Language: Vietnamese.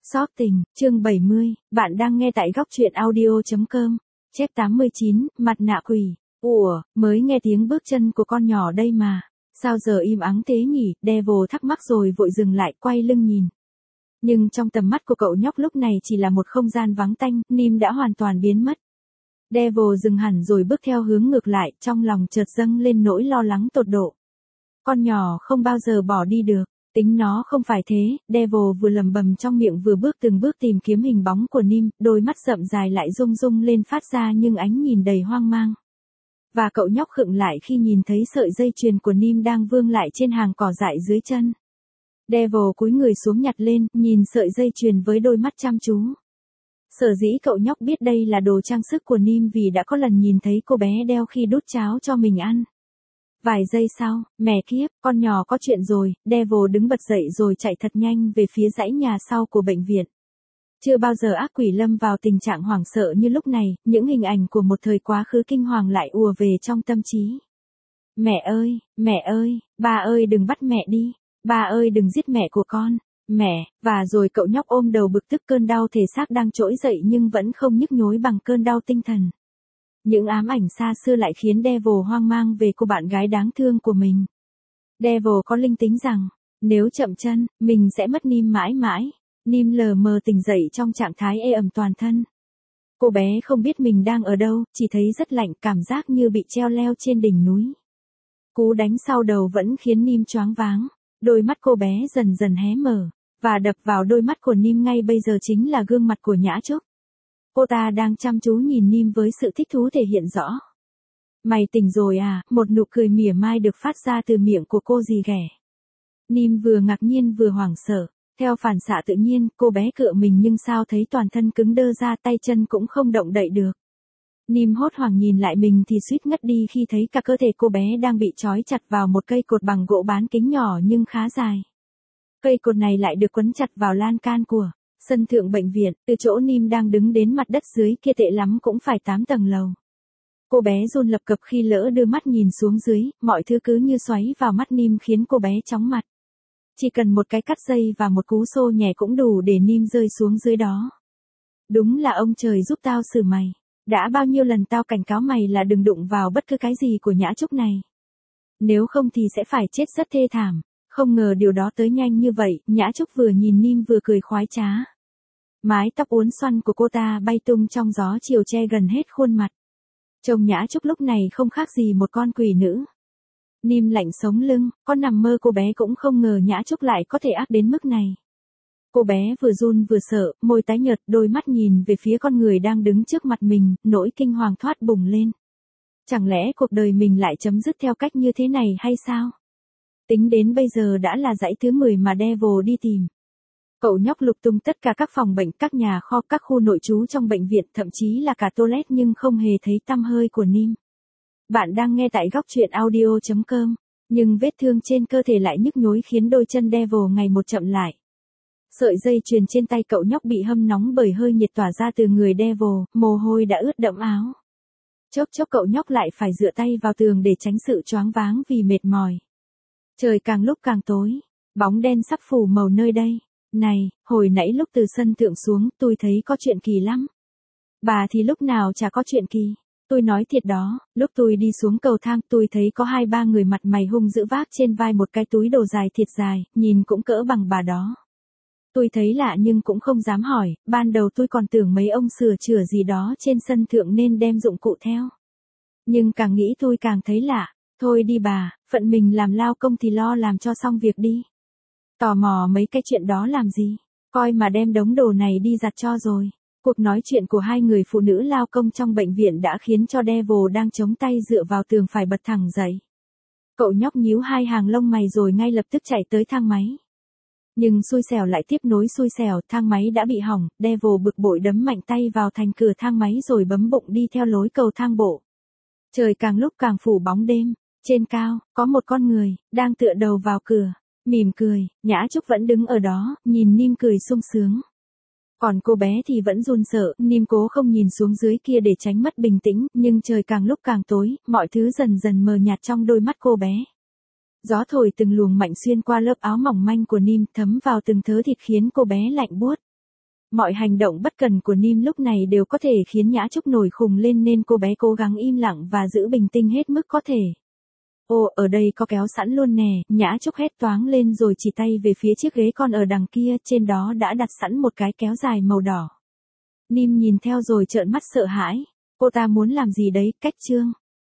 Xót tình, chương 70, bạn đang nghe tại góc truyện audio.com. Chép 89, mặt nạ quỷ. Ủa, mới nghe tiếng bước chân của con nhỏ đây mà. Sao giờ im ắng thế nhỉ? Devil thắc mắc rồi vội dừng lại quay lưng nhìn. Nhưng trong tầm mắt của cậu nhóc lúc này chỉ là một không gian vắng tanh, Nim đã hoàn toàn biến mất. Devil dừng hẳn rồi bước theo hướng ngược lại, trong lòng chợt dâng lên nỗi lo lắng tột độ. Con nhỏ không bao giờ bỏ đi được. Tính nó không phải thế, Devil vừa lầm bầm trong miệng vừa bước từng bước tìm kiếm hình bóng của Nim, đôi mắt rậm dài lại rung rung lên phát ra nhưng ánh nhìn đầy hoang mang. Và cậu nhóc khựng lại khi nhìn thấy sợi dây chuyền của Nim đang vương lại trên hàng cỏ dại dưới chân. Devil cúi người xuống nhặt lên, nhìn sợi dây chuyền với đôi mắt chăm chú. Sở dĩ cậu nhóc biết đây là đồ trang sức của Nim vì đã có lần nhìn thấy cô bé đeo khi đút cháo cho mình ăn. Vài giây sau, mẹ kiếp, con nhỏ có chuyện rồi, Devil đứng bật dậy rồi chạy thật nhanh về phía dãy nhà sau của bệnh viện. Chưa bao giờ ác quỷ lâm vào tình trạng hoảng sợ như lúc này, những hình ảnh của một thời quá khứ kinh hoàng lại ùa về trong tâm trí. Mẹ ơi, ba ơi đừng bắt mẹ đi, ba ơi đừng giết mẹ của con, mẹ, và rồi cậu nhóc ôm đầu bực tức cơn đau thể xác đang trỗi dậy nhưng vẫn không nhức nhối bằng cơn đau tinh thần. Những ám ảnh xa xưa lại khiến Devil hoang mang về cô bạn gái đáng thương của mình. Devil có linh tính rằng, nếu chậm chân, mình sẽ mất Nim mãi mãi. Nim lờ mờ tỉnh dậy trong trạng thái ê ẩm toàn thân. Cô bé không biết mình đang ở đâu, chỉ thấy rất lạnh, cảm giác như bị treo leo trên đỉnh núi. Cú đánh sau đầu vẫn khiến Nim choáng váng. Đôi mắt cô bé dần dần hé mở, và đập vào đôi mắt của Nim ngay bây giờ chính là gương mặt của Nhã Trúc. Cô ta đang chăm chú nhìn Nim với sự thích thú thể hiện rõ. Mày tỉnh rồi à? Một nụ cười mỉa mai được phát ra từ miệng của cô dì ghẻ. Nim vừa ngạc nhiên vừa hoảng sợ. Theo phản xạ tự nhiên, cô bé cựa mình nhưng sao thấy toàn thân cứng đơ ra, tay chân cũng không động đậy được. Nim hốt hoảng nhìn lại mình thì suýt ngất đi khi thấy cả cơ thể cô bé đang bị trói chặt vào một cây cột bằng gỗ bán kính nhỏ nhưng khá dài. Cây cột này lại được quấn chặt vào lan can của sân thượng bệnh viện, từ chỗ Nim đang đứng đến mặt đất dưới kia tệ lắm cũng phải 8 tầng lầu. Cô bé run lập cập khi lỡ đưa mắt nhìn xuống dưới, mọi thứ cứ như xoáy vào mắt Nim khiến cô bé chóng mặt. Chỉ cần một cái cắt dây và một cú xô nhẹ cũng đủ để Nim rơi xuống dưới đó. Đúng là ông trời giúp tao xử mày. Đã bao nhiêu lần tao cảnh cáo mày là đừng đụng vào bất cứ cái gì của Nhã Trúc này. Nếu không thì sẽ phải chết rất thê thảm. Không ngờ điều đó tới nhanh như vậy, Nhã Trúc vừa nhìn Nim vừa cười khoái trá. Mái tóc uốn xoăn của cô ta bay tung trong gió chiều che gần hết khuôn mặt. Trông Nhã Trúc lúc này không khác gì một con quỷ nữ. Nim lạnh sống lưng, con nằm mơ cô bé cũng không ngờ Nhã Trúc lại có thể ác đến mức này. Cô bé vừa run vừa sợ, môi tái nhợt, đôi mắt nhìn về phía con người đang đứng trước mặt mình, nỗi kinh hoàng thoát bùng lên. Chẳng lẽ cuộc đời mình lại chấm dứt theo cách như thế này hay sao? Tính đến bây giờ đã là dãy thứ 10 mà Devil đi tìm. Cậu nhóc lục tung tất cả các phòng bệnh, các nhà kho, các khu nội trú trong bệnh viện, thậm chí là cả toilet nhưng không hề thấy tăm hơi của Nim. Bạn đang nghe tại góc truyện audio.com, nhưng vết thương trên cơ thể lại nhức nhối khiến đôi chân Devil ngày một chậm lại. Sợi dây chuyền trên tay cậu nhóc bị hâm nóng bởi hơi nhiệt tỏa ra từ người Devil, mồ hôi đã ướt đẫm áo. Chốc chốc cậu nhóc lại phải dựa tay vào tường để tránh sự choáng váng vì mệt mỏi. Trời càng lúc càng tối, bóng đen sắp phủ màu nơi đây. Này, hồi nãy lúc từ sân thượng xuống, tôi thấy có chuyện kỳ lắm. Bà thì lúc nào chả có chuyện kỳ. Tôi nói thiệt đó, lúc tôi đi xuống cầu thang, tôi thấy có 2-3 người mặt mày hung dữ vác trên vai một cái túi đồ dài thiệt dài, nhìn cũng cỡ bằng bà đó. Tôi thấy lạ nhưng cũng không dám hỏi, ban đầu tôi còn tưởng mấy ông sửa chữa gì đó trên sân thượng nên đem dụng cụ theo. Nhưng càng nghĩ tôi càng thấy lạ, thôi đi bà, phận mình làm lao công thì lo làm cho xong việc đi. Tò mò mấy cái chuyện đó làm gì, coi mà đem đống đồ này đi giặt cho rồi. Cuộc nói chuyện của hai người phụ nữ lao công trong bệnh viện đã khiến cho Devil đang chống tay dựa vào tường phải bật thẳng dậy. Cậu nhóc nhíu hai hàng lông mày rồi ngay lập tức chạy tới thang máy. Nhưng xui xẻo lại tiếp nối xui xẻo, thang máy đã bị hỏng, Devil bực bội đấm mạnh tay vào thành cửa thang máy rồi bấm bụng đi theo lối cầu thang bộ. Trời càng lúc càng phủ bóng đêm, trên cao, có một con người, đang tựa đầu vào cửa, mỉm cười, Nhã Trúc vẫn đứng ở đó, nhìn Nim cười sung sướng. Còn cô bé thì vẫn run sợ, Nim cố không nhìn xuống dưới kia để tránh mất bình tĩnh, nhưng trời càng lúc càng tối, mọi thứ dần dần mờ nhạt trong đôi mắt cô bé. Gió thổi từng luồng mạnh xuyên qua lớp áo mỏng manh của Nim, thấm vào từng thớ thịt khiến cô bé lạnh buốt. Mọi hành động bất cần của Nim lúc này đều có thể khiến Nhã Trúc nổi khùng lên nên cô bé cố gắng im lặng và giữ bình tĩnh hết mức có thể. Ồ, ở đây có kéo sẵn luôn nè, Nhã Trúc hét toáng lên rồi chỉ tay về phía chiếc ghế con ở đằng kia, trên đó đã đặt sẵn một cái kéo dài màu đỏ. Nim nhìn theo rồi trợn mắt sợ hãi. Cô ta muốn làm gì đấy, cách chương.